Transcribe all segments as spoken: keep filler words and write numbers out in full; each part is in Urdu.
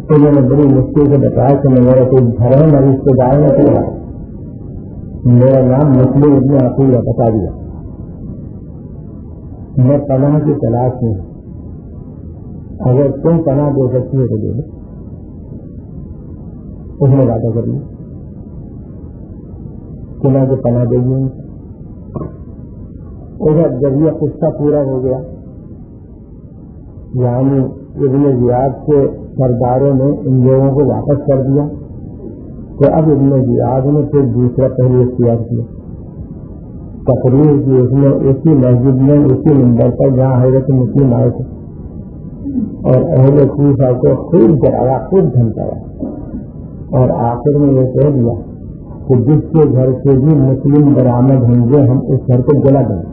انہوں نے بڑی مشکل سے بتایا کہ میرا کوئی گھر ہے، میں رشتے دار میں تو رہا، میرا نام مسلم ابن عقیل ہے، بتا دیا، میں پناہ کی تلاش میں، اگر تم پناہ دے سکتی ہے تو دے دو۔ اس نے وعدہ کر لی چنا کے پناہ دے گی۔ ادھر جب یہ قصہ پورا ہو گیا، یعنی ابن زیاد کے سرداروں نے ان لوگوں کو واپس کر دیا، تو اب ابن زیاد نے پھر دوسرا پہلو اختیار کیا، تقریر کی اس نے اسی مسجد میں اسی منبر پر جہاں حضرت مسلم آئے تھے، اور اہل کوفہ کو خوب ڈرایا، خوب دھمکایا، اور آخر میں یہ کہہ دیا کہ جس کے گھر سے بھی مسلم برآمد ہوں گے ہم اس گھر کو جلا دیں گے۔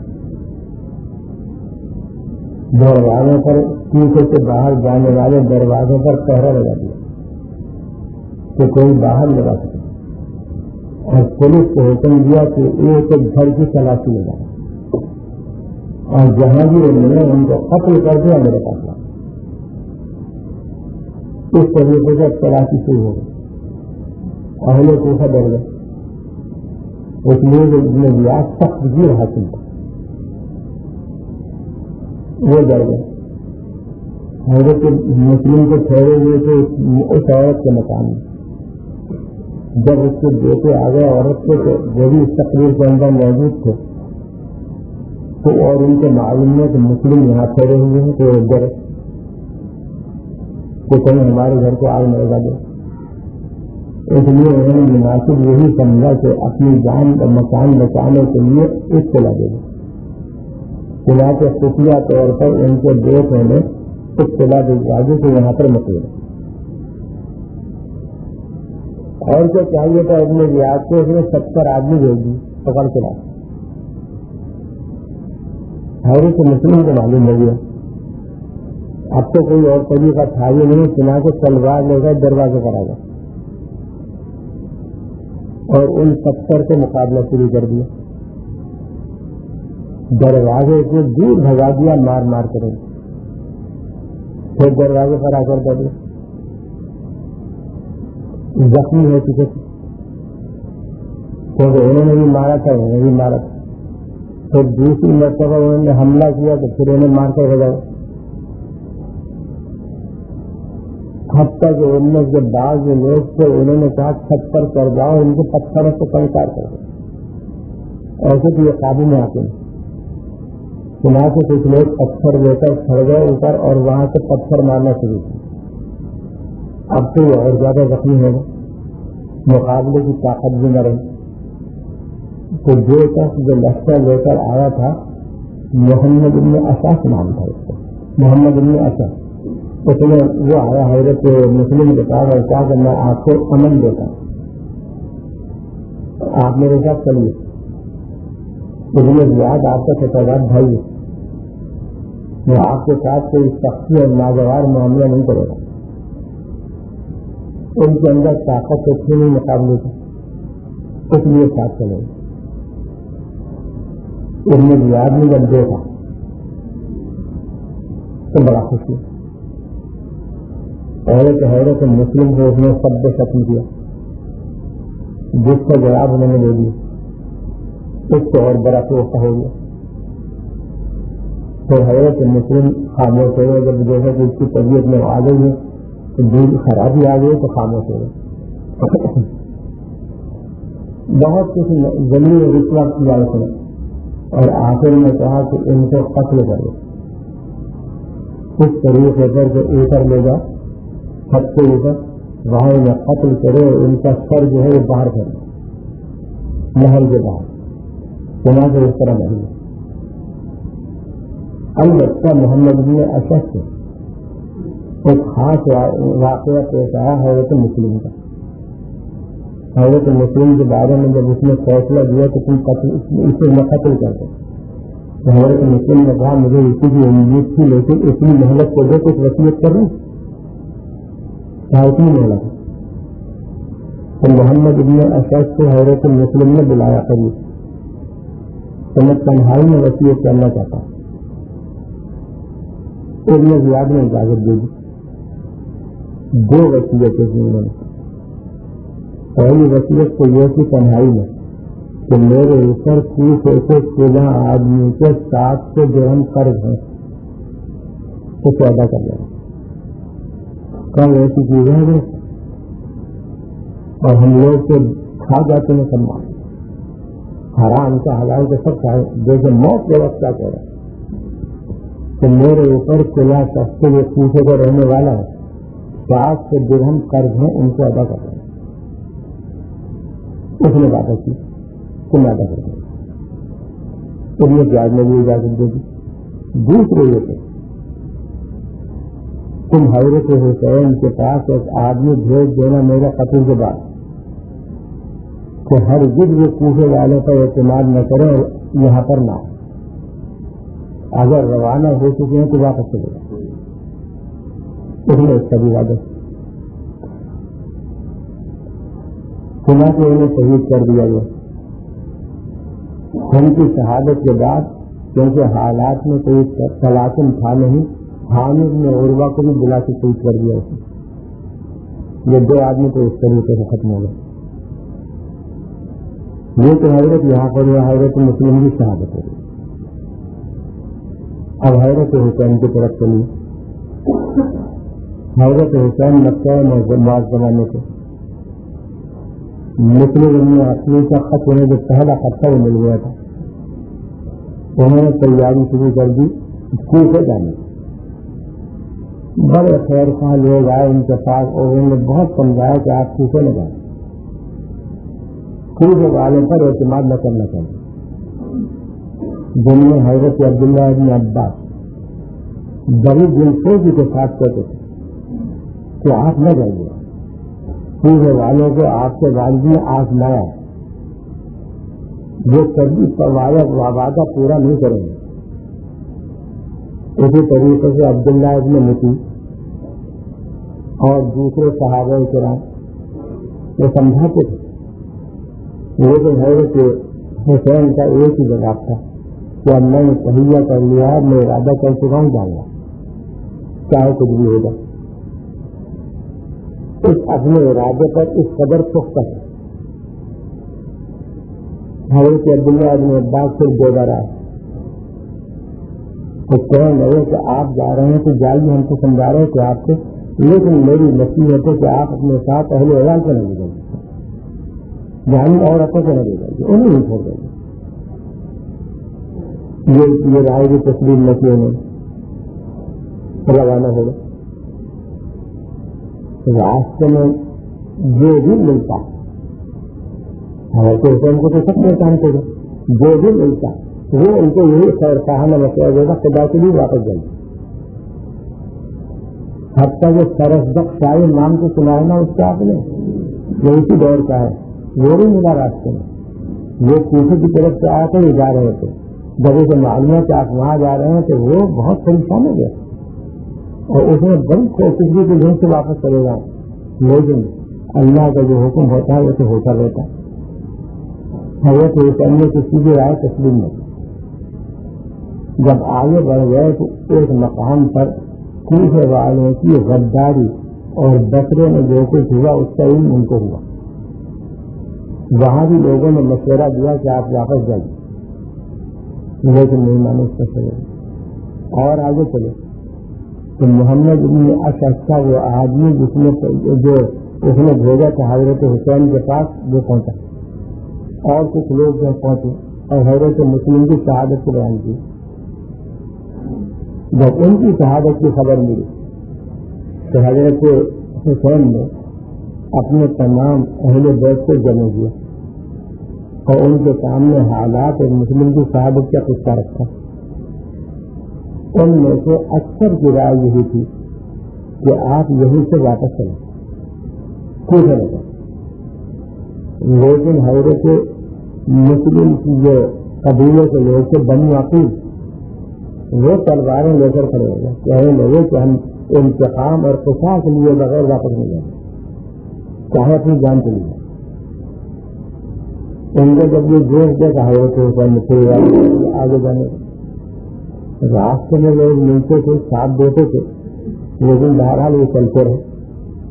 دروازوں پر کوفے سے باہر جانے والے دروازوں پر پہرا لگا دیا کہ کوئی باہر لگا سکے، اور پولیس کو حکم دیا کہ ایک ایک گھر کی تلاشی لگا، اور جہاں بھی انہوں نے ان کو قتل کر دیا میرے پاس۔ اس طریقے سے تلاشی شروع ہو گئی، اہل کوفہ ڈر گئے، اس لیے ابن زیاد سخت گیر حاصل تھا، وہ ڈر گئے۔ حضرت مسلم کو ٹھہرے ہوئے تھے اس عورت کے مکان میں، جب اس کے بیٹے آ گئے عورت کے تو وہ بھی اس تقریر کے اندر موجود تھے، تو اور ان کے معلوم ہے کہ مسلم یہاں ٹھہرے ہوئے ہیں، تو وہ ڈرے کہ کہیں ہمارے گھر کو آگ نہ لگا دے، اس لیے انہوں نے مناسب یہی سمجھا کہ اپنی جان اور مکان بچانے کے لیے اطلاع دے دیں۔ چنانچہ خفیہ طور پر ان کے بیٹوں نے اطلاع دی کہ یہاں پر مت لیں، اور کیا چاہیے تھا ابن زیاد کو، اس نے ستر آدمی بھیج دی پکڑ کے لا، حضرت مسلم کو معلوم ہو گیا اب تو کوئی اور طریقہ تھا ہی نہیں، چنانچہ تلوار لے کر دروازے پر آ گیا اور ان ستر کے مقابلہ شروع کر دیا، دروازے کو دور بھگا دیا مار مار کر، پھر دروازے پر آ کر بیٹھے، زخمی ہو چکے تھے کیونکہ انہوں نے بھی مارا تھا، انہوں نے بھی مارا تھا، پھر دوسری مرتبہ انہوں نے حملہ کیا تو پھر انہیں مار کر بجایا، حتیٰ کہ ان میں جو بعض لوگ تھے انہوں نے کہا چھت پر کر جاؤ، ان کے پتھروں سے کنکار کر دو، ایسے تو یہ قابو میں آتے ہیں۔ چنانچہ کچھ لوگ پتھر لے کر کھڑ گئے اوپر اور وہاں سے پتھر مارنا شروع کیا، اب تو یہ اور زیادہ زخمی ہو گئے، مقابلے کی طاقت بھی نہ رہی، تو جو شخص جو لشکر لے کر آیا تھا محمد بن اسد نام تھا اس کا، محمد بن اسد، اس نے وہ آیا حضرت مسلم کے پاس اور کہا کہ میں آپ کو امن دیتا ہوں، آپ میرے ساتھ چلیے، ابن زیاد آپ کا ستردار بھائی ہے، وہ آپ کے ساتھ کوئی سختی اور ناگوار معاملہ نہیں کرے گا۔ ان کے اندر طاقت سے کیوں نہیں مقابلے کی، اس لیے ساتھ چلے گا۔ ابن زیاد نے جب دیکھا تو بڑا خوشی، حضرت حضرت مسلم کو اس نے سب سے ختم کیا، جس کا جواب انہوں نے دے دیا، اس سے اور بڑا توحفہ ہو گیا۔ تو حضرت مسلم خاموش ہو گئے، جب دیکھا کہ اس کی طبیعت میں آ گئی ہے تو دل خرابی آ گئی تو خاموش ہو گئے، بہت کچھ زمین رشوہ کیا اس نے، اور آخر میں کہا کہ ان کو قتل کرو، اس طریقے پر جو اوپر لے جا چھت کے اوپر، وہاں انہیں قتل کرے، ان کا سر جو ہے وہ باہر کرے محل کے باہر، چنانچہ اس طرح نہیں۔ البتہ محمد بن اسد سے ایک خاص واقعہ پیش آیا حضرت مسلم کا۔ حضرت مسلم کے بارے میں جب اس نے فیصلہ دیا کہ تم قتل اسے نہ قتل کر دو، تو حضرت مسلم نے کہا مجھے اسی کی امید تھی، لیکن اتنی محنت کو دے کچھ وصیت کر رہی اتنی محنت، تو محمد بن اسد سے حضرت مسلم نے بلایا قریب، تو میں تنہائی میں وصیت کرنا چاہتا ہوں، ابن زیاد نے اجازت دے دی، دو وصیتیں کی انہوں نے. پہلی وصیت تو یہ تھی تنہائی میں کہ میرے اوپر تیس ایسے سولہ آدمی کے ساتھ سے جو ہم قرض ہیں تو پیدا کر لیں. کم ایسی چیزیں ہیں اور ہم لوگ تو کھا جاتے ہیں سامان حرام کا حلال کا سب کھائے. جیسے موت کے وقت کیا کہہ رہا ہے کہ میرے اوپر قلعہ سستے جو پوچھے کا رہنے والا ہے سات سے درہم قرض ہیں ان کو ادا کر رہے ہیں. اس نے وعدہ کی تم ادا کر دیں تم نے پیاز میں بھی اجازت دے دی. دوسرے یہ کہ تم حضرت حسین کے پاس ایک آدمی بھیج دینا میرے قتل کے بعد کہ ہر ضد وہ کوفے والوں پر اعتماد نہ کریں اور یہاں پر نہ اگر روانہ ہو چکے ہیں تو واپس چلے جائیں. اس نے اس کا بھی وعدہ سنا کہ انہیں شہید کر دیا گیا. ان کی شہادت کے بعد کیونکہ حالات میں کوئی تلاسم تھا نہیں حامد نے عروہ کو بھی بلا کے شہید کر دیا اسے. یہ دو آدمی تو اس طریقے سے ختم ہو گئے. یہ تو حضرت یہاں پر یہ حضرت مسلم کی شہادت ہو گئی. اب حضرت حسین کی طرف چلی. حضرت حسین مکہ معظمہ زمانے کے مسلم اپنی کا خط ہونے جو پہلا خط وہ مل گیا تھا. انہوں نے تیاری شروع کر دی کوفے جانے. بڑے خیر خواہ لوگ آئے ان کے پاس اور انہوں نے بہت سمجھایا کہ آپ کوفے نہ جائیں کوفے والوں پر اعتماد نہ کرنا چاہیے. جن میں حضرت عبداللہ ابن عباس بڑی دلسوزی کے ساتھ کہتے تھے کہ آپ نہ جائیے کوفے والوں کو آپ کے والد نے آزمایا وہ کبھی وعدہ پورا نہیں کریں گے. اسی طریقے سے عبداللہ ابن متی اور دوسرے صحابہ کرام وہ سمجھاتے تھے. لیکن حضرت حسین کا ایک ہی جواب تھا کہ اب میں نے تہیہ کر لیا ہے میں ارادہ کر چکا ہوں جاؤں گا چاہے کچھ بھی ہوگا. اس اپنے ارادے پر اس قدر پختہ ہے. حضرت عبداللہ ابن عباس پھر دو بار آئے تو کہنے لگے کہ آپ جا رہے ہیں تو جائیے ہم کو سمجھا رہے ہیں کہ آپ سے لیکن میری نصیحت ہے کہ آپ اپنے ساتھ اہل ایران سے نہ لے جائیے جانی عورتوں سے نہ لے جائیے انہیں نہیں چھوڑ دیں گے. یہ رائے کی تسلیم نہ کی انہوں نے روانہ ہوگا. راستے میں جو بھی ملتا حضرت حسین کو تو سب میں کام کرے جو بھی ملتا وہ ان کو یہی خیر خواہانہ مسئلہ دے گا خدا کے لیے واپس جائے. حتیٰ جو سرسبق شاہی نام کو سنا ہے نا اس کا آپ نے جو اسی دور کا ہے وہ بھی ملا راستے میں وہ کوفے کی طرف سے آ کر جا رہے تھے. جب اسے معلوم ہے کہ آپ وہاں جا رہے ہیں تو وہ بہت پریشان ہو گیا اور اس نے بڑی کوشش کی کہ دن سے واپس چلے گا. لیکن اللہ کا جو حکم ہوتا ہے وہ تو ہوتا رہتا ہے. حضرت حسین نے کسی بھی رائے تسلیم نہیں. جب آگے بڑھ گئے تو ایک مقام پر کوفے والوں کی غداری اور بکرے میں جو کچھ ہوا اس کا علم ان کو ہوا. وہاں بھی لوگوں نے مشورہ دیا کہ آپ واپس جائیے لیکن نہیں مانے اس کا چلے اور آگے چلے تو محمد بن اشعث کا وہ آدمی جس نے جو اس نے بھیجا تھا حضرت حسین کے پاس وہ پہنچا اور کچھ لوگ جو پہنچے اور حضرت مسلم کی شہادت کو بیان کی. جب ان کی شہادت کی خبر ملی تو حضرت حسین نے اپنے تمام اہل بیت کو جمع کیا اور ان کے سامنے حالات اور مسلم کی شہادت کا قصہ رکھا. ان میں سے اکثر کی رائے یہی تھی کہ آپ یہیں سے واپس چلیں کچھ لگا. لیکن حضرت مسلم کی جو قبیلے کے لوگ تھے بنو عقیل وہ تلواریں لے کر کھڑے ہو گئے کہنے لگے کہ ہم انتقام اور قصاص کے لیے بغیر واپس نہیں جائیں چاہے اپنی جان کے لیے. ان کو جب یہ جوش دے کہ حضرت حسین نے آگے جانے راستے میں لوگ ملتے تھے ساتھ دیتے تھے لیکن بہرحال یہ چلتے رہے.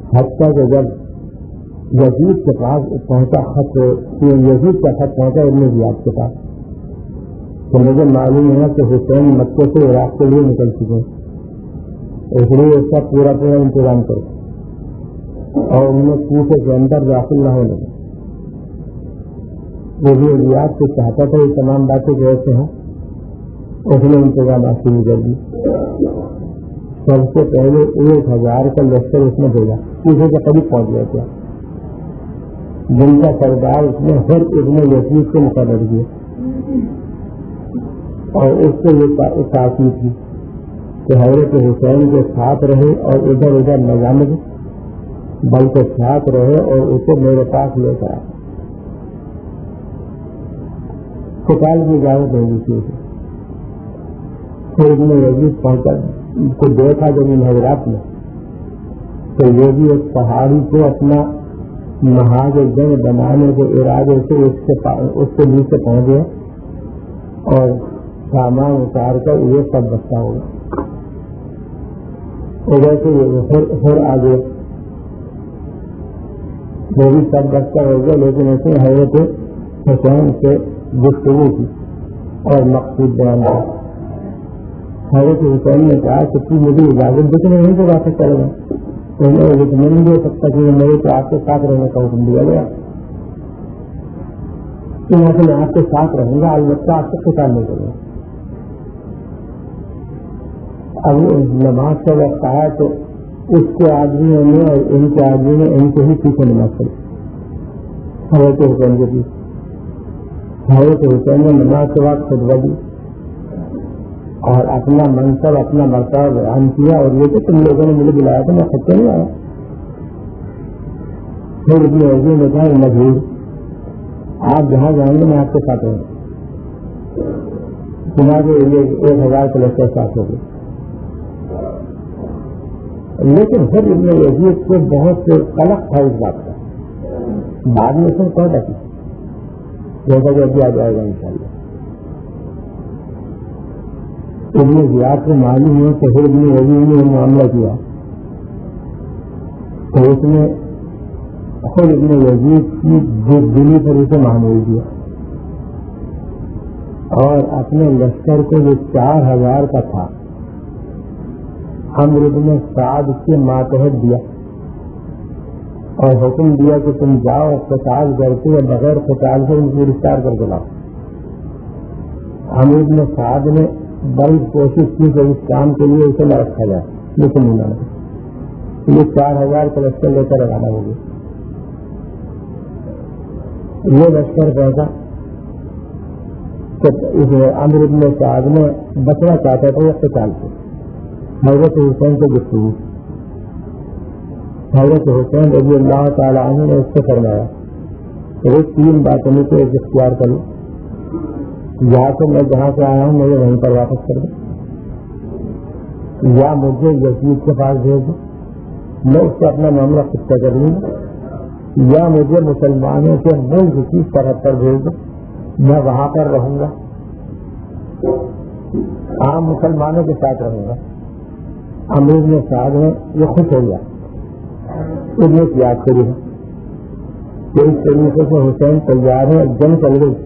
حتیٰ کہ جب یزید کے پاس پہنچا خط یزید کا خط پہنچا ابن زیاد کے پاس تو مجھے معلوم ہے کہ حسین مکے سے عراق کے لیے نکل چکے ہیں، اس لیے اس کا پورا پورا انتظام کرو اور انہیں کوفے کے اندر داخل نہ ہونے ابن زیاد سے چاہتا تھا یہ تمام باتیں جیسے ہیں، اس نے انتظامات شروع کر دی. سب سے پہلے ایک ہزار کا لشکر اس نے بھیجا، کوفے کے قریب پہنچ گیا تھا، جن کا سردار اس نے ہر ابن یزید کو مقرر کیا اور اس سے یہ تاکید کی کہ حضرت حسین کے ساتھ رہے اور ادھر ادھر نہ جانے دے بلکہ ساتھ رہے اور اسے میرے پاس لے کر آئے. قتال کی اجازت نہیں دی تھی. پھر ابن یزید پہنچا کو دیکھا جب ان حضرات نے تو یہ بھی ایک پہاڑی کو اپنا محاذ جنگ بنانے کے ارادے سے اس کے اس کے نیچے پہنچ گیا اور سامان اتار کر یہ سب بستہ ہوگا. ادھر سے پھر آگے وہ بھی سب بستہ ہو گیا، لیکن اس نے حضرت حسین سے گفتگو کی اور مقصود بیان کیا. حضرت حسین نے کہا کہ تو مجھے اجازت دے کہ میں تو واپس کرے گا، تو میں نہیں دے سکتا کہ میرے کو آپ کے ساتھ رہنے کا حکم دیا گیا، تو یہاں سے میں آپ کے ساتھ رہوں گا، البتہ آپ سے قتال نہیں کروں گا. اب نماز کا وقت آیا تو اس کے آدمیوں نے اور ان کے آدمی نے ان کو ہی پیچھے نماز پڑھی حضرت حسین کے پیچھے. حضرت حسین نے نماز کے بعد خطبہ دی اور اپنا منصب اپنا مرتبہ بیان کیا اور یہ کہ تم لوگوں نے مجھے بلایا تھا میں خود سے نہیں آیا. پھر ابن یزید نے کہا مجبور آپ جہاں جائیں گے میں آپ کے ساتھ رہوں گا. تمہارے ایک ہزار کے لشکر ساتھ ہو گئے. لیکن پھر ابن یزید کو بہت سے قلق تھا اس بات کا. بعد میں سن کہہ رکھی جیسا کہ ابھی آ جائے گا ان شاء اللہ. ابن زیاد کو معلوم ہے کہ پھر ابن یزید نے معاملہ کیا تو اس نے خود ابن یزید کی دلی پر اسے معمول دیا اور اپنے لشکر کو جو چار ہزار کا تھا عمرو بن سعد کے ماتحت دیا اور حکم دیا کہ تم جاؤ قتال کرتے یا بغیر قتال سے ان کو گرفتار کر کے لاؤ. عمرو بن سعد نے بڑی کوشش کی کہ اس کام کے لیے اسے نہ رکھا جائے، لیکن نہیں مانا. یہ چار ہزار کا لشکر لے کر روانہ ہو گیا. یہ لشکر پیسہ عمرو بن سعد نے بچنا چاہتا تھا یہ قتال سے. حضرت حسین سے گفتگو حضرت حسین رضی اللہ تعالیٰ عنہ نے اس سے فرمایا کہ وہ تین باتوں میں سے ایک اختیار کروں، یا تو میں جہاں سے آیا ہوں مجھے وہیں پر واپس کر دوں، یا مجھے یزید کے پاس بھیج دوں میں اس سے اپنا معاملہ خود طے کر لوں گا، یا مجھے مسلمانوں کے ملک کی سرحد پر بھیج دوں میں وہاں پر رہوں گا، عام مسلمانوں کے ساتھ رہوں گا. عمرو بن سعد نے یہ خوش ہو گیا. ابن زیاد کری ہے کہ اس طریقے سے حسین تیار ہے، جنگ چل گئی،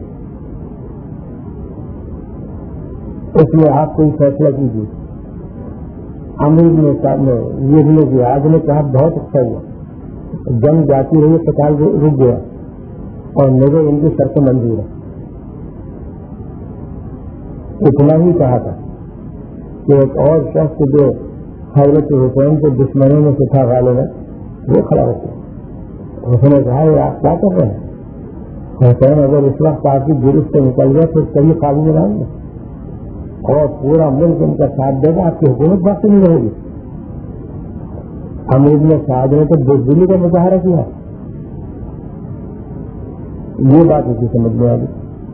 اس لیے آپ کوئی فیصلہ کیجیے. عمرو بن سعد نے یہ ابن زیاد نے کہا بہت اچھا ہوا، جنگ جاتی رہی قتال رک گیا اور میرے ان کی شرط منظور ہے. اتنا ہی کہا تھا کہ ایک اور شخص جو حضرت حسین کے دشمنوں میں سے تھا غالب ہے وہ کھڑا ہوتا ہے. اس نے کہا یہ آپ کیا کر رہے ہیں؟ حسین اگر اس وقت آپ کی گرفت سے نکل گئے پھر کبھی قابو میں رہیں گے اور پورا ملک ان کا ساتھ دے گا، آپ کی حکومت باقی نہیں رہے گی. عمرو بن سعد نے تو بزدلی کا مظاہرہ کیا. یہ بات اسی سمجھ میں آ گئی.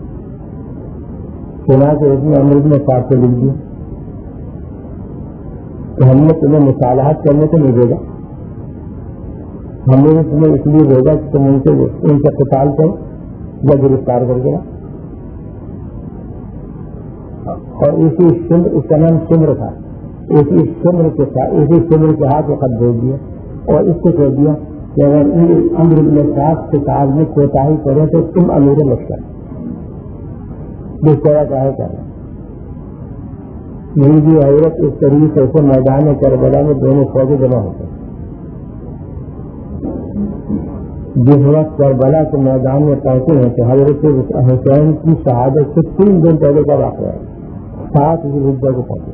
سنا کہ اس نے عمرو بن سعد سے لکھ دیا کہ ہم نے تمہیں مصالحت کرنے سے نہیں بھیجا، ہم نے تمہیں اس لیے بھیجا کہ تم ان سے ان سے قتال کرو یا گرفتار کر کے. اور اسی سمر اس کا نام سمر تھا، اسی سمر کے ساتھ اسی سمر کے ہاتھ خط بھیج دیا اور اس کو کہہ دیا کہ اگر امر بن سعد کے کاج میں کوتاہی کرے تو تم امیر لشکر بسترا چاہے کر میری بھی حضرت اس طریقے سے میدان کربلا میں دونوں فوجیں جمع ہوتے ہیں. جس وقت کربلا کے میدان میں پہنچے ہیں تو حضرت حسین کی شہادت سے تین دن پہلے کا واقعہ ہے. سات ذوالحجہ کو پہنچے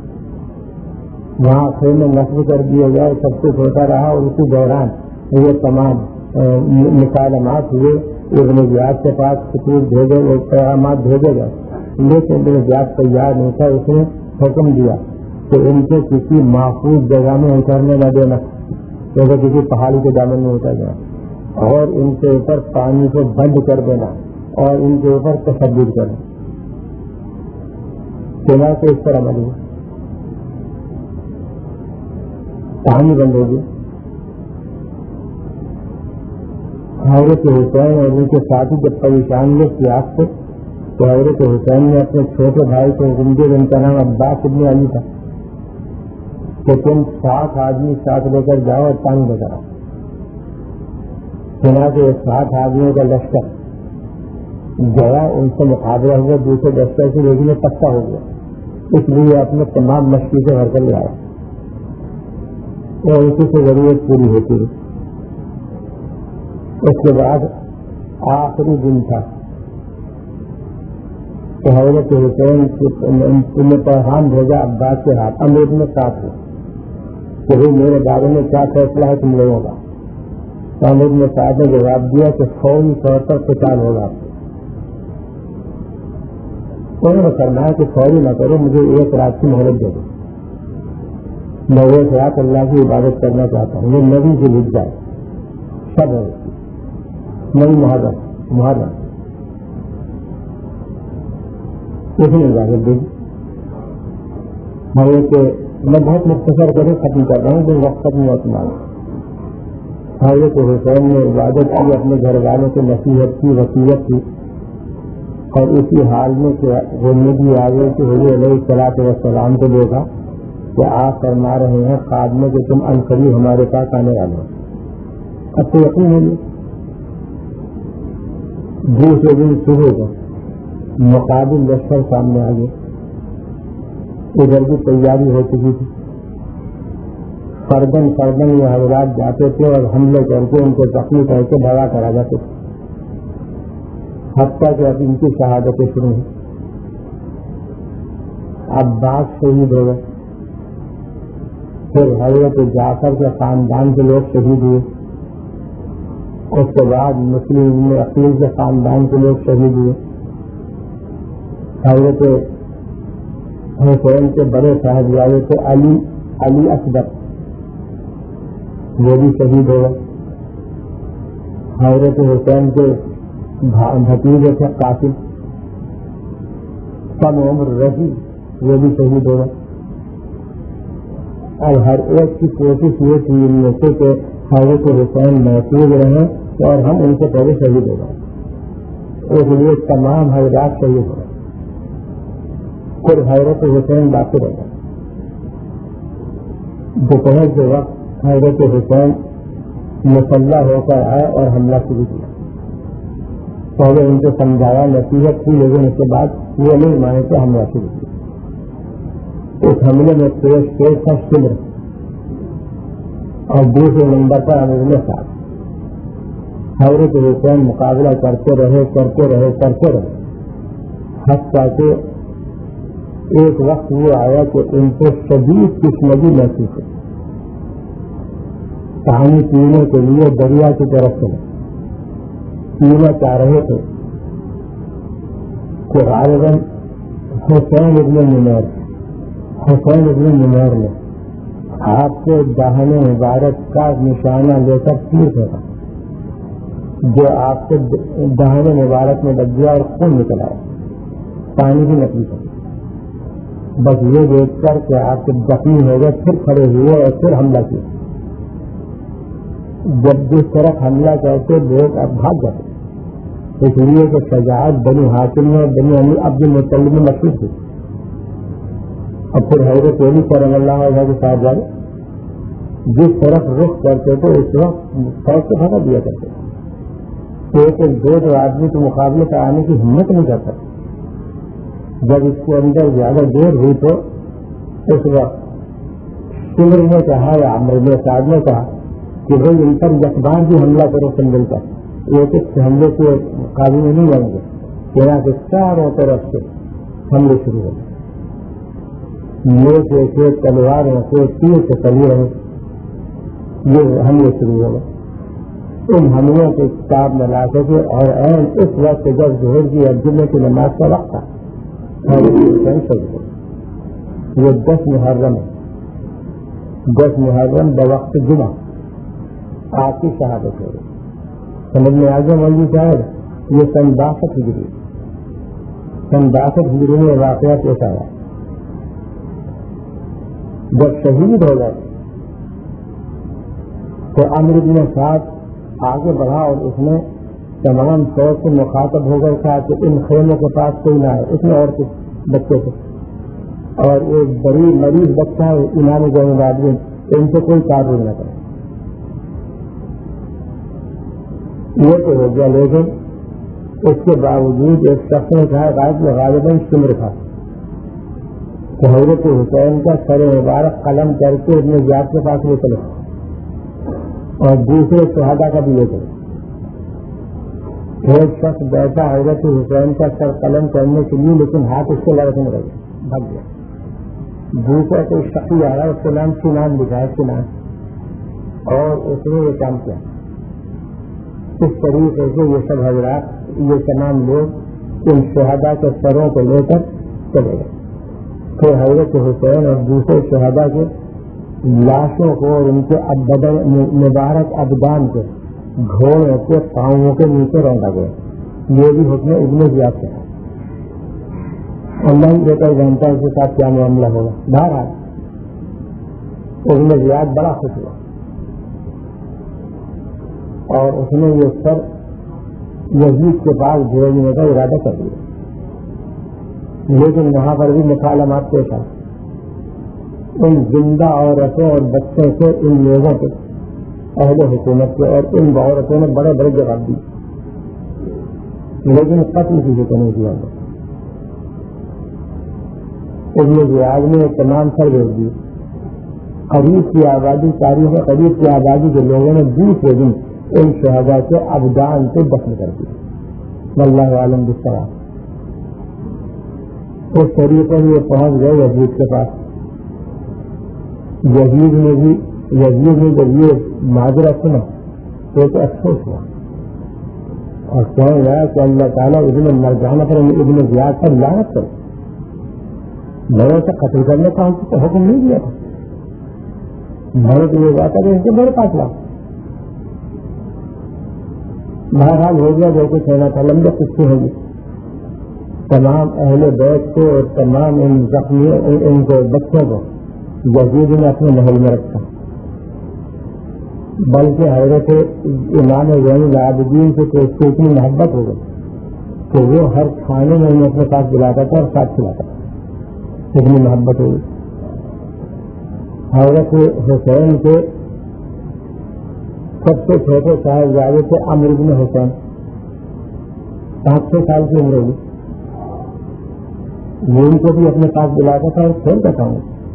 وہاں خیر میں نصب کر دیا گیا. سب کچھ ہوتا رہا اور اسی دوران یہ تمام مکالمات ہوئے. ابن زیاد کے پاس خطوط بھیجے گئے, پیغامات بھیجے گئے, لیکن ابن زیاد تیار نہیں تھا. اس نے حکم دیا کہ ان کو کسی محفوظ جگہ میں اترنے نہ دینا, جیسے کسی پہاڑی کے دامن میں اتر گیا, اور ان کے اوپر پانی کو بند کر دینا اور ان کے اوپر تشدد کرنا. سینا سے اس طرح بنی کہانی بند ہوگی. حضرت حسین اور ان کے ساتھی جب پریشان ہوئے پیاس سے تو حضرت حسین نے اپنے چھوٹے بھائی کو حکم دیا, ان کا نام عباس ابن علی تھا, کہ تم سات آدمی ساتھ لے کر جاؤ اور پانی لے کر آؤ. چنانچہ سات آدمیوں کا لشکر گیا, ان سے مقابلہ ہوا دوسرے لشکر سے, لیکن یہ پکا ہو گیا. اس لیے اپنے تمام مشقی سے بھر کر لے آیا اور اسی سے ضرورت پوری ہوتی رہی. اس کے بعد آخری دن تھا تو حضرت حسین نے پیغام بھیجا عباس کے ہاتھ, امیر میں ساتھ ہو کہ بھائی میرے بارے میں کیا فیصلہ ہے تم لوگوں کا. تو امیر نے ساتھ نے جواب دیا کہ فوری طور پر قتال ہوگا. انہوں نے فرمایا کہ فوری نہ کرو, مجھے ایک رات کی مہلت دے دو. میں ایک رات اللہ کی عبادت کرنا چاہتا ہوں. یہ نبی سے لکھ جائے سب ہے نہیں محرم محرم کسی نے اجازت دے دی. میں بہت مختصر کرے ختم کر رہا ہوں کہ وقت ختم ہوا تمہارا. حضرت حسین نے عبادت کی, اپنے گھر والوں کو نصیحت کی, وصیت کی, اور اسی حال میں غلے بھی آ گئے کہ حضور علیہ الصلوۃ والسلام کو دیکھا کہ آپ فرما رہے ہیں خواب میں کہ تم عنقریب ہمارے پاس آنے والے ہو. اب تو یقین ہوگی. دوسرے دن صبح کو مقابل لشکر سامنے آ گئے. ادھر کی تیاری ہو چکی تھی. فردن فردن یہ حضرات جاتے تھے اور حملے کر کے ان کو زخمی کر کے بڑا کرا جاتے تھے, حتیٰ کہ اب ان کی شہادتیں شروع ہیں. عباس شہید ہو گئے, پھر حضرت جعفر کے خاندان کے لوگ شہید ہوئے, اس کے بعد مسلم عقیل کے خاندان کے لوگ شہید ہوئے. حضرت حسین کے بڑے صاحبزادے تھے علی علی اکبر, وہ بھی شہید ہو گئے. حضرت حسین کے بھتیجے تھے قاسم, کم عمر رہی, وہ بھی شہید ہو گئے. اور ہر ایک کی کوشش یہ تھی ان میں سے کہ حضرت حسین محفوظ رہیں اور ہم ان سے پہلے شہید ہو گئے. اس لیے تمام حضرات شہید ہو گئے. پھر حضرت حسین باقی رہ گئے. دوپہر کے وقت حضرت حسین مسلح ہو کر آئے اور حملہ شروع کیا. پہلے ان کو سمجھایا, نصیحت کی, لیکن اس کے بعد وہ نہیں مانے تو حملہ شروع کیا. اس حملے میں پیش پیش تھا سمر اور دوسرے نمبر پر امیر نے ساتھ. حضرت حسین مقابلہ کرتے رہے کرتے رہے کرتے رہے حتیٰ کہ ایک وقت وہ آیا کہ ان کو شدید کشمکش محسوس ہوئی. پانی پینے کے لیے دریا کی طرف چلے, پینا چاہ رہے تھے کہ غالباً حسین ابن نمیر حسین ابن نمیر نے آپ کے داہنے مبارک کا نشانہ لے کر تیر پھینکا, جو آپ کے داہنے مبارک میں لگ گیا اور خون نکل آیا, پانی بھی نکلی تھی. بس یہ دیکھ کر کہ آپ کے زخمی ہو گئے, پھر کھڑے ہوئے اور پھر حملہ کیا. جب جس طرح حملہ کرتے لوگ اب بھاگ جاتے, اس لیے کہ شجاعت بنی حاتم میں بنی علی عبد المطلب میں مشہور تھی. اور پھر حضرت علی رضی اللہ عنہ کے ساتھ جائے جس طرف رخ کرتے تھے اس وقت فوج کو بھگا دیا کرتے تھے. ایک ایک دو دو آدمی کے مقابلے پر آنے کی ہمت نہیں کرتا. جب اس کے اندر زیادہ دیر ہوئی تو اس وقت سمر نے کہا یا عمرو بن سعد نے کہا کہ بھائی ان پر یکبار بھی حملہ کرو سنبھل کر, ایک ایک حملے کے قابو میں نہیں جائیں گے. یہاں سے چاروں طرف سے حملے شروع ہو گئے, ایک ایک ایک تلواروں سے تیر سے چلی رہے, یہ حملے شروع ہو گئے. ان حملوں کو کتاب میں لا سکے اور این اس وقت جب ظہر کی اور جمعے کی نماز کا وقت تھا یہ دس محرم ہے, دس محرم بوقت جمعہ آپ کی شہادت ہو گئی. سمجھ میں آگے مولوی صاحب یہ سن باسٹھ ہجری سن باسٹھ ہجری میں واقعہ پیش آیا. جب شہید ہو گئے تو عمرو بن سعد آگے بڑھا اور اس نے تمام فوج سے مخاطب ہو گئے تھا کہ ان خیموں کے پاس کوئی نہ ہے. اس میں اور کچھ بچے تھے اور ایک بڑی مریض بچہ ہے امام زین العابدین, ان سے کوئی تعلق نہ کرے. یہ تو ہو گیا, لیکن اس کے باوجود ایک شخص نے کہا غالب غالباً سمر تھا کہ حضرت حسین کا سر مبارک قلم کر کے ابن زیاد کے پاس لے چلے اور دوسرے شہادہ کا بھی لے چلے. ایک شخص بیٹھا حضرت حسین کا سر قلم کرنے کے لیے, لیکن ہاتھ اس کو لڑکنے لگے, بھگ گیا. دوسرا کوئی شخص آ رہا ہے, اس کے نام سنان لکھا ہے, سنان, اور اس نے یہ کام کیا. اس طریقے سے یہ سب حضرات, یہ تمام لوگ ان شہداء کے سروں کو لے کر چلے گئے. پھر حضرت حسین اور دوسرے شہداء کے لاشوں کو اور ان کے مبارک ابدان کے گھوڑوں کے پاؤں کے نیچے روندا گیا. یہ بھی حکم ابن زیاد کا ہے. اللہ ہی بہتر جانتا ہے اس کے ساتھ کیا معاملہ ہوگا. بہرحال ابن زیاد بڑا خوش ہوا اور اس نے یہ سر یزید کے پاس بھیجنے کا ارادہ کر دیا, لیکن وہاں پر بھی مکالمات پیش آئے. ان زندہ عورتوں اور بچوں سے ان لوگوں کے اہل حکومت کے اور ان عورتوں نے بڑے بڑے جواب دیے, لیکن قتل کسی کو نہیں کیا. ابن زیاد نے تمام سر بھیج دیے. قریب کی آبادی تاریخ میں قریب کی آبادی کے لوگوں نے دوسرے دن ان شہداء کے ابدان سے دفن کر دیا. واللہ عالم بالصواب. اس طریقے سے یہ پہنچ گئے یزید کے پاس. یزید نے بھی یزید نے جب یہ معذرہ سنا تو ایک افسوس ہوا اور کہنے لگا کہ اللہ تعالیٰ ابن مرجانہ پر ابن زیاد پر لعنت کرے. میں نے اسے قتل کرنے کا حکم نہیں دیا تھا, میں نے تو یہ بات ہے کہ ان کو میرے پاس لاؤ. بہرحال ہو گیا جو کچھ ہونا تھا, لمبے قصے ہوگی. تمام اہل بیت کو اور تمام ان زخمیوں ان کو بچوں کو یزید نے اپنے محل میں رکھا, بلکہ حضرت امام زین العابدین سے تو اس کو اتنی محبت ہو گئی کہ وہ ہر کھانے میں انہیں اپنے پاس بلاتا تھا اور ساتھ کھلاتا تھا, اتنی محبت ہو گئی. حضرت حسین کے سب سے چھوٹے صاحبزادے تھے عمرو بن حسین, پانچ چھ سال کی عمر ہوگی. وہ ان کو بھی اپنے پاس بلاتا تھا اور کھیلتا تھا.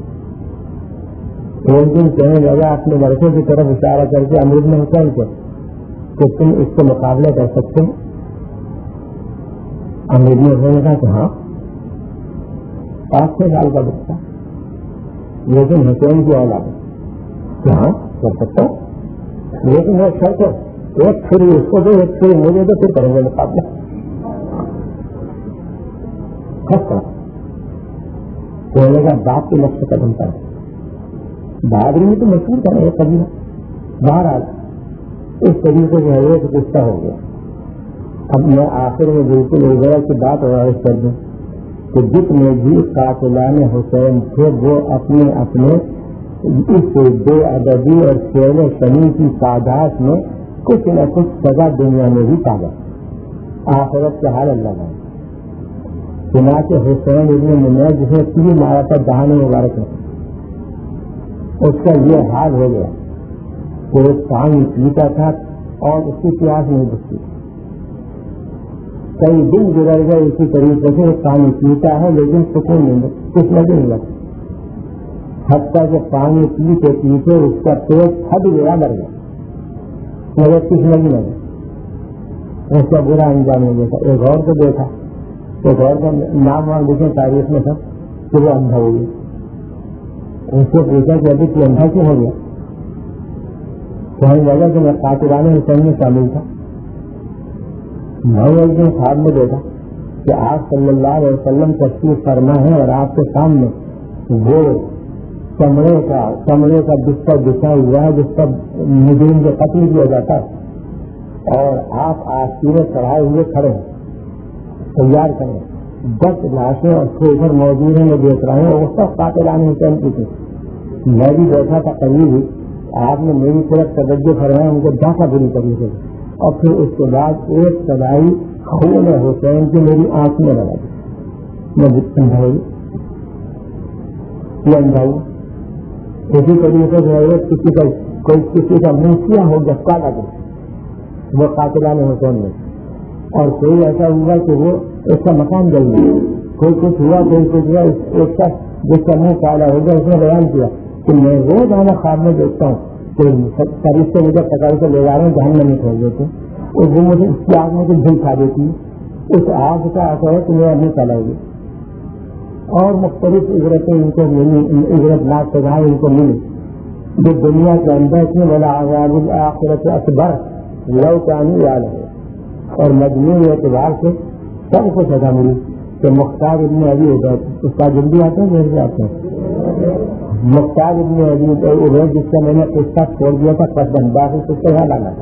ایک دن کہنے لگا اپنے لڑکے کی طرف اشارہ کر کے عمرو بن حسین کو کہ تم اس سے مقابلہ کر سکتے ہو. عمرو بن حسین نے کہا کہ ہاں, پانچ چھ سال کا بچہ لیکن حسین کی اولاد ہے کہ ہاں کر سکتا ہوں, لیکن وہ شرط ہے ایک چھری اس کو دو ایک چھری مجھے دو, پھر کریں گے مقابلہ. کہنے کا باپ کے لفظ کا بنتا ہے. بہادری میں تو مشہور کرنا ہے کبھی. بہرحال اس طریقے سے ایک قصہ ہو گیا. اب میں آخر میں بالکل وغیرہ کی بات واضح کر دوں کہ جتنے بھی قاتلان حسین تھے وہ اپنے اپنے اس بے ادبی اور شعر شنی کی تعداد میں کچھ نہ کچھ سزا دنیا میں بھی پا گئے. آخرت کا حال اللہ ہے. چنانچہ حسین ابن منیع جسے تین مارا تھا دہانے مبارک میں, اس کا یہ حال ہو گیا کہ وہ پانی پیتا تھا اور اس کی پیاس نہیں بچتی. کئی دن گزر گئے اسی طریقے سے پانی پیتا ہے لیکن سکون نہیں, کچھ لگے نہیں لگتا. حتیٰ کہ پانی پیتے پیتے اس کا پیٹ پھٹ گیا, مر گیا, مگر کچھ نہیں لگا. اس کا برا انجام ہو گیا. ایک اور کو دیکھا, ایک اور کا نام وہاں لکھے تاریخ میں تھا کہ وہ اندھا ہو گیا. اس سے پوچھا کہ ابھی تو اندھا کیوں ہو گیا؟ کہنے لگا کہ میں قاتلان حسین میں شامل تھا. میں ایک دن خواب میں دیکھا کہ آپ صلی اللہ علیہ وسلم تشریف فرما ہے اور آپ کے سامنے وہ چمڑے کا چمڑے کا بستر بچھا ہوا ہے جس پر مجرم کو قتل کیا جاتا ہے, اور آپ آستینے چڑھائے ہوئے کھڑے ہیں تیار کریں. دس لاشیں اور اوپر موجود ہیں, میں دیکھ رہا ہوں, اور اس کا قاتلان حسین کی تھی. میں بھی بیٹھا تھا قریب ہی. آپ نے میری طرف توجہ فرمایا, ان کو ڈاکہ بری طریقے سے, اور پھر اس کے بعد ایک سدائی خون حسین کی میری آنکھ میں لگا دی. میں اندھائی یہ اندھائی اسی طریقے سے کسی کا کوئی کسی کا منسیا ہو گیا کالا کر وہ قاتلان حسین میں, اور کوئی ایسا ہوا کہ وہ اس کا مکان جل گیا, کوئی کچھ ہوا کوئی کچھ ہوا. ایک شخص جس کا منہ کالا ہو گیا اس نے بیان کیا کہ میں روز آنا خواب میں دیکھتا ہوں کہ فرشتے مجھے پکڑ کے لے جا رہے ہیں, جہنم میں کھول دیتے, اور وہ مجھے اس کی آگ میں کچھ دل کھا دیتی. اس آگ کا اثر ہے کہ میرا منہ کالا ہو گیا. اور مختلف عبرتیں ان کو ملی, عبرت ناک سزائیں ان کو ملی جو دنیا کے اندر میں بلا عذاب الآخرت اکبر لو کانی یاد ہے. اور مجموعی اعتبار سے سب کو سزا ملی کہ مختار ابن ابی عبید, اس کا جلدی آتے ہیں جلدی آتے ہیں مختار ابن ابی عبید جس کا میں نے قصہ چھوڑ دیا تھا قدم باقی کچھ تو یاد آنا تھا.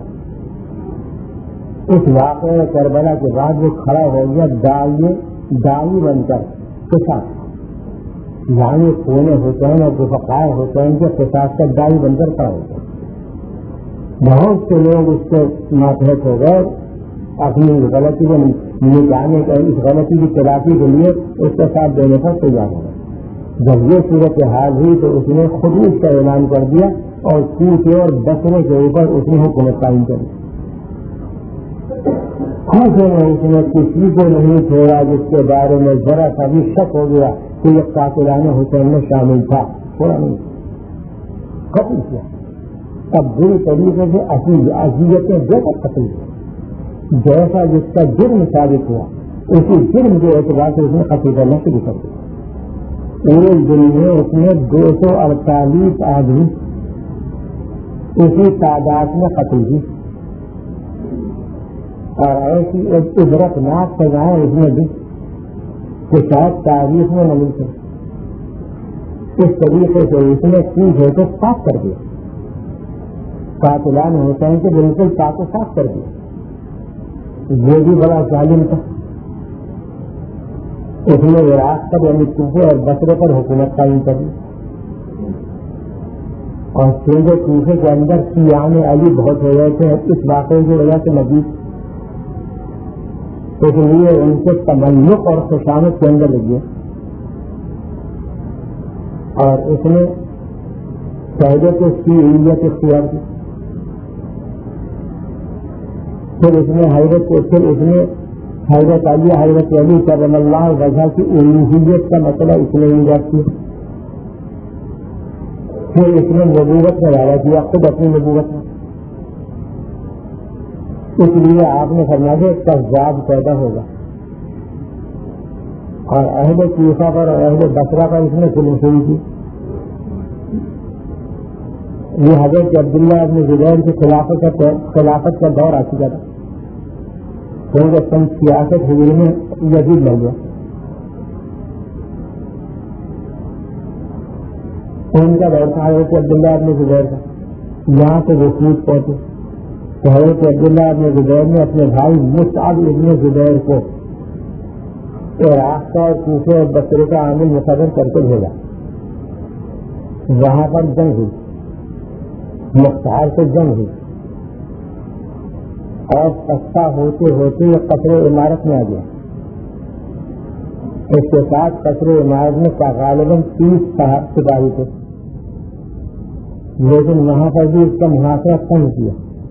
اس واقعے کربلا کے بعد وہ کھڑا ہو گیا دائی دائی بن کر قصاص, یعنی کونے حسین اور گفقائے حسین کے قصاص کا دائی بن کر کھڑا ہو گیا. بہت سے لوگ اس کے ماتحت ہو گئے, اپنی غلطی کو نکالنے کا, اس غلطی کی تلافی کے لیے اس کا ساتھ دینے پر تیار ہو گئے. جب یہ صورت حال ہوئی تو اس نے خود اس کا اعلان کر دیا اور کوفے اور بصرے کے اوپر اس نے حکومت قائم کر دی. کوفے میں اس نے کسی کو نہیں چھوڑا جس کے بارے میں ذرا سا بھی شک ہو گیا کہ یہ قاتلان حسین میں شامل تھا, تھوڑا نہیں قتل کیا. اب بری طریقے سے اذیتیں دے کر قتل کیا, جیسا جس کا جرم ثابت ہوا اسی جرم کے اعتبار سے اس نے قتل کرنا شروع کر دیا. ایک دن میں اس نے دو سو اڑتالیس آدمی اسی تعداد میں قتل کی, اور ایسی ایک عبرت ناک سزائیں اس نے دی کہ شاید تاریخ میں نہ مل سکے. اس طریقے سے اس نے کوفے کو صاف کر دیا, قاتلان حسین کے بالکل پاک و صاف کر دیا. یہ بھی بڑا ظالم تھا. اس نے عراق پر یعنی کوفے اور بصرے پر حکومت قائم کر دی, اور چونکہ کوفے کے اندر شیعان علی بہت ہو گئے تھے اس واقعے کی وجہ سے مزید, اس لیے ان کے تملق اور خوشامد کے اندر لگے, اور اس نے شہدوں کو شیعیت اختیار کی. پھر اس نے حضرت پھر اس نے حضرت علی حضرت علی کرم اللہ وجہ کی الوہیت کا مسئلہ اس نے ایجاد کیا. پھر اس نے نبوت میں دعویٰ کیا خود اپنی نبوت میں. اس لیے آپ نے فرمایا کہ کذاب پیدا ہوگا, اور اہل کوفہ پر اور اہل بصرہ پر اس نے ظلم شروع کی. یہ حضرت عبداللہ ابن زبیر کی خلافت کا خلافت کا دور آ چکا تھا, کیونکہ سن سیاست ہجری میں یزید لگ گیا. ان کا دور تھا حضرت عبداللہ ابن زبیر کا. یہاں سے وہ خود پہنچے تو حضرت عبداللہ ابن زبیر نے اپنے بھائی مصعب ابن زبیر کو عراق کا اور کوفے اور بصرے کا عامل مقرر کر کے بھیجا. وہاں پر جنگ ہوئی, مختار سے جنگ ہوئی, اور سستا ہوتے ہوتے یہ قصر عمارت میں آ گیا. اس کے ساتھ قصر عمارت میں غالباً تیس سپاہی تھے, لیکن وہاں پر بھی اس کا محاصرہ کم کیا.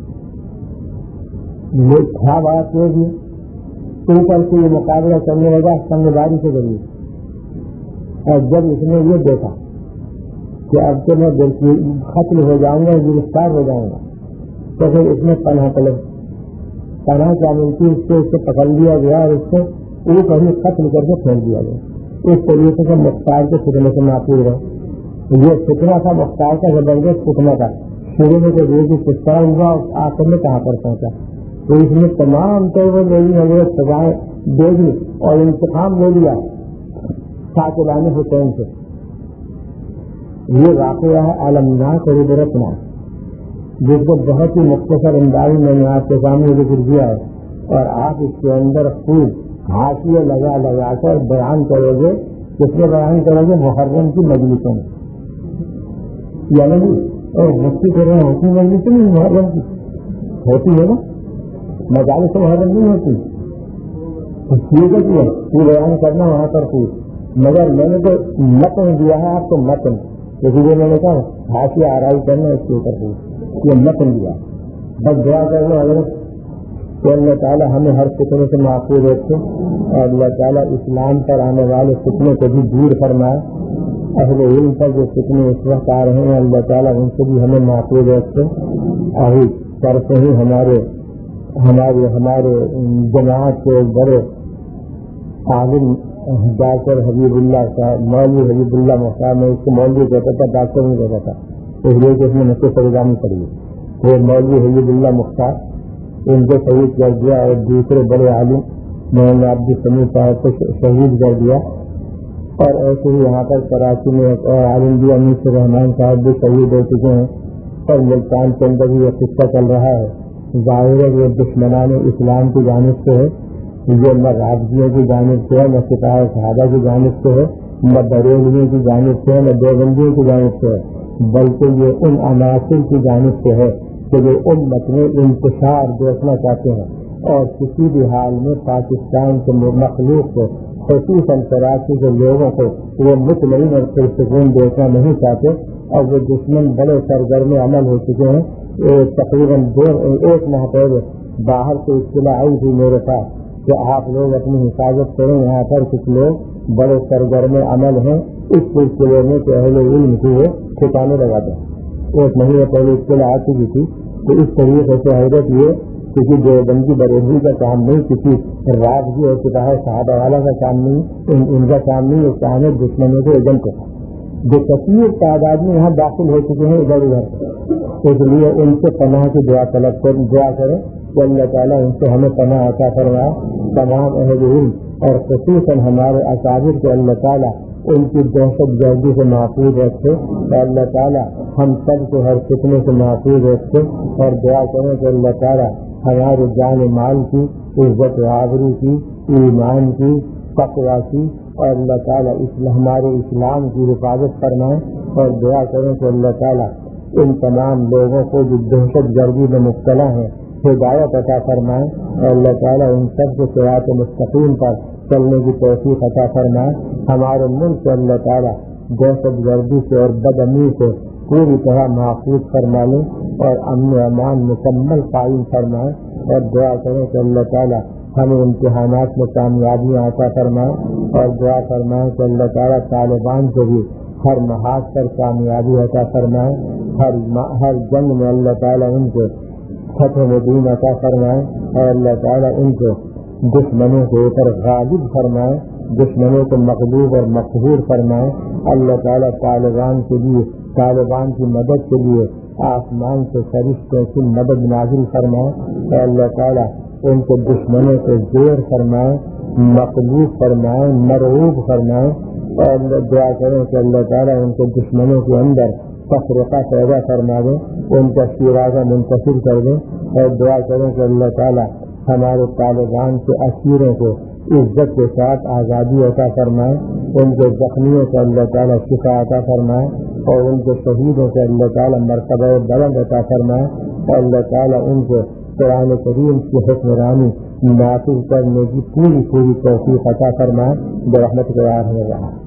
یہ تھا بات یہ بھی اوپر سے یہ مقابلہ کرنے لگا سنگ باری کے ذریعے. اور جب اس نے یہ دیکھا کہ اب تو میں قتل ہو جاؤں گا, گرفتار ہو جاؤں گا, تو پھر اس نے پناہ طلب پناہ کیا ملتی اس کو اس کو پکڑ لیا گیا اور اس کو اوپر ہی قتل کر کے پھینک دیا گیا. اس طریقے سے مختار کے فتنے سے محفوظ رہے. یہ فتنہ تھا مختار کا زبردست فتنہ تھا. شروع میں تو روز کس طرح ہوا اور آخر میں کہاں پر پہنچا. تو اس نے تمام طور پر میری حضرت سزائیں دے دی اور انتقام لے لیا قاتلان حسین سے. یہ واقعہ ہے المناک اور عبرتناک, جس کو بہت ہی مختصر انداز میں نے آپ کے سامنے ذکر کیا ہے, اور آپ اس کے اندر خوب حاشیے لگا لگا کر بیان کرو گے. کس میں بیان کرو گے؟ محرم کی مجلسوں میں. یا نہیں اور مفتی کر رہے ہیں ہوتی مجلس نہیں محرم کی ہوتی ہے نا, مجالس محرم نہیں ہوتی. ٹھیک ہے کہ یہ بیان کرنا وہاں پر پھول, مگر میں نے تو متن دیا ہے آپ کو متن, اسی لیے میں نے کہا حاشیہ آرائی کرنا اس کے اوپر پھول. یہ متن دیا بس دعا کر لو حضرت کہ اللہ تعالیٰ ہمیں ہر فتنے سے محفوظ رکھے اور اللہ تعالیٰ اسلام پر آنے والے فتنے کو بھی دور فرمائے. اہل علم پر جو فتنے اس وقت آ رہے ہیں اللہ تعالیٰ ان سے بھی ہمیں محفوظ رکھے. ابھی کرتے ہی ہمارے ہمارے ہمارے جماعت کے بڑے عالم ڈاکٹر حبیب اللہ صاحب, مولوی حبیب اللہ مختار, میں اس کو مولوی کہتا تھا, ڈاکٹر نہیں کہتا تھا, اس لیے کہ اس میں نقطۂ سرگرمی کری. وہ مولوی حبیب اللہ مختار ان کو شہید کر دیا اور دوسرے بڑے عالم مولانا عبد السمیع صاحب کو شہید کر دیا. اور ایسے ہی یہاں پر کراچی میں ایک اور عالم بھی انیس رحمان صاحب بھی شہید ہو چکے ہیں. اور ملتان کے اندر بھی یہ قصہ چل رہا ہے. ظاہر ہے یہ دشمنان اسلام کی جانب سے ہے, یہ نہ رافضیوں کی جانب سے ہے, نہ سپاہ صحابہ کی جانب سے ہے, نہ بریلویوں کی جانب سے ہے, نہ دیوبندیوں کی جانب سے ہے, بلکہ یہ ان عناصر کی جانب سے ہے کہ جو امت میں انتشار دیکھنا چاہتے ہیں اور کسی بھی حال میں پاکستان کے مخلوق کو خصوصاً کراچی کے لوگوں کو وہ مطمئن اور پرسکون دیکھنا نہیں چاہتے. اور وہ دشمن بڑے سرگرم عمل ہو چکے ہیں. تقریباً دو ایک ماہ پہلے باہر سے اطلاع آئی تھی میرے پاس کہ آپ لوگ اپنی حفاظت کریں, یہاں پر کچھ لوگ بڑے سرگرم عمل ہیں. اس سلسلے میں کہ اہل علم کی وہ ٹھکانے لگاتے ہیں. ایک مہینے پہلے اطلاع آ چکی تھی. تو اس طریقے سے حضرت یہ کسی دیوبندی بریلوی کا کام نہیں, کسی رافضی اور سپاہ صحابہ والا کا کام نہیں, ان, ان کا کام نہیں. اس کام ہے دشمنوں کے ایجنٹ کا, جو کثیر تعداد میں یہاں داخل ہو چکے ہیں ادھر ادھر. اس لیے ان سے پناہ کی دعا طلب کر دعا کریں کہ اللہ تعالیٰ ان سے ہمیں پناہ عطا فرمائے. تمام اہل علم اور خصوصاً ہمارے اکابر کے اللہ تعالیٰ ان کی دہشت گردی سے محفوظ رکھے اور اللہ تعالیٰ ہم سب کو ہر فتنے سے محفوظ رکھے. اور دعا کریں کہ اللہ تعالیٰ ہمارے جان مال کی, عزت و آبرو کی, ایمان کی, تقویٰ کی اور اللہ تعالیٰ ہمارے اسلام کی حفاظت فرمائیں. اور دعا کریں کہ اللہ تعالیٰ ان تمام لوگوں کو جو دہشت گردی میں مبتلا ہیں ہدایت عطا فرمائیں. اور اللہ تعالیٰ ان سب کو صراط مستقیم پر چلنے کی توفیق عطا فرمائیں. ہمارے ملک سے اللہ تعالیٰ دہشت گردی سے اور بدامنی سے پوری طرح محفوظ فرما لیں اور امن و امان مکمل قائم فرمائیں. اور دعا کریں کہ اللہ تعالیٰ ہمیں امتحانات میں کامیابیاں عطا فرمائیں. اور دعا فرمائیں کہ اللہ تعالیٰ طالبان سے بھی ہر محاذ پر کامیابی عطا فرمائیں. ہر ہر جنگ میں اللہ تعالیٰ ان کو فتح دین عطا فرمائیں. اور اللہ تعالیٰ ان کو دشمنوں کے اوپر غالب فرمائیں, دشمنوں کو مغلوب اور مقہور فرمائیں. اللہ تعالیٰ طالبان کے لیے طالبان کی مدد کے لیے آسمان سے فرشتوں کی مدد نازل فرمائیں. اور اللہ تعالیٰ ان کو دشمنوں کو زیر فرمائیں, مقلوب فرمائیں, مرعوب فرمائیں. اور دعا کریں کہ اللہ تعالیٰ ان کے دشمنوں کے اندر تفرقہ پیدا فرما دیں, ان کا شیرازہ منتشر کر دیں. اور دعا کریں کہ اللہ تعالیٰ ہمارے طالبان کے اسیروں کو عزت کے ساتھ آزادی عطا فرمائیں, ان کے زخمیوں کو اللہ تعالیٰ شفا عطا فرمائیں اور ان کے شہیدوں کو اللہ تعالیٰ مرتبہ بلند عطا فرمائیں. اور اللہ تعالیٰ ان کو قرآن کریم کی حکمرانی نافذ کرنے کی پوری پوری توفیق عطا فرمائیں برحمتہ یا ارحم الراحمین.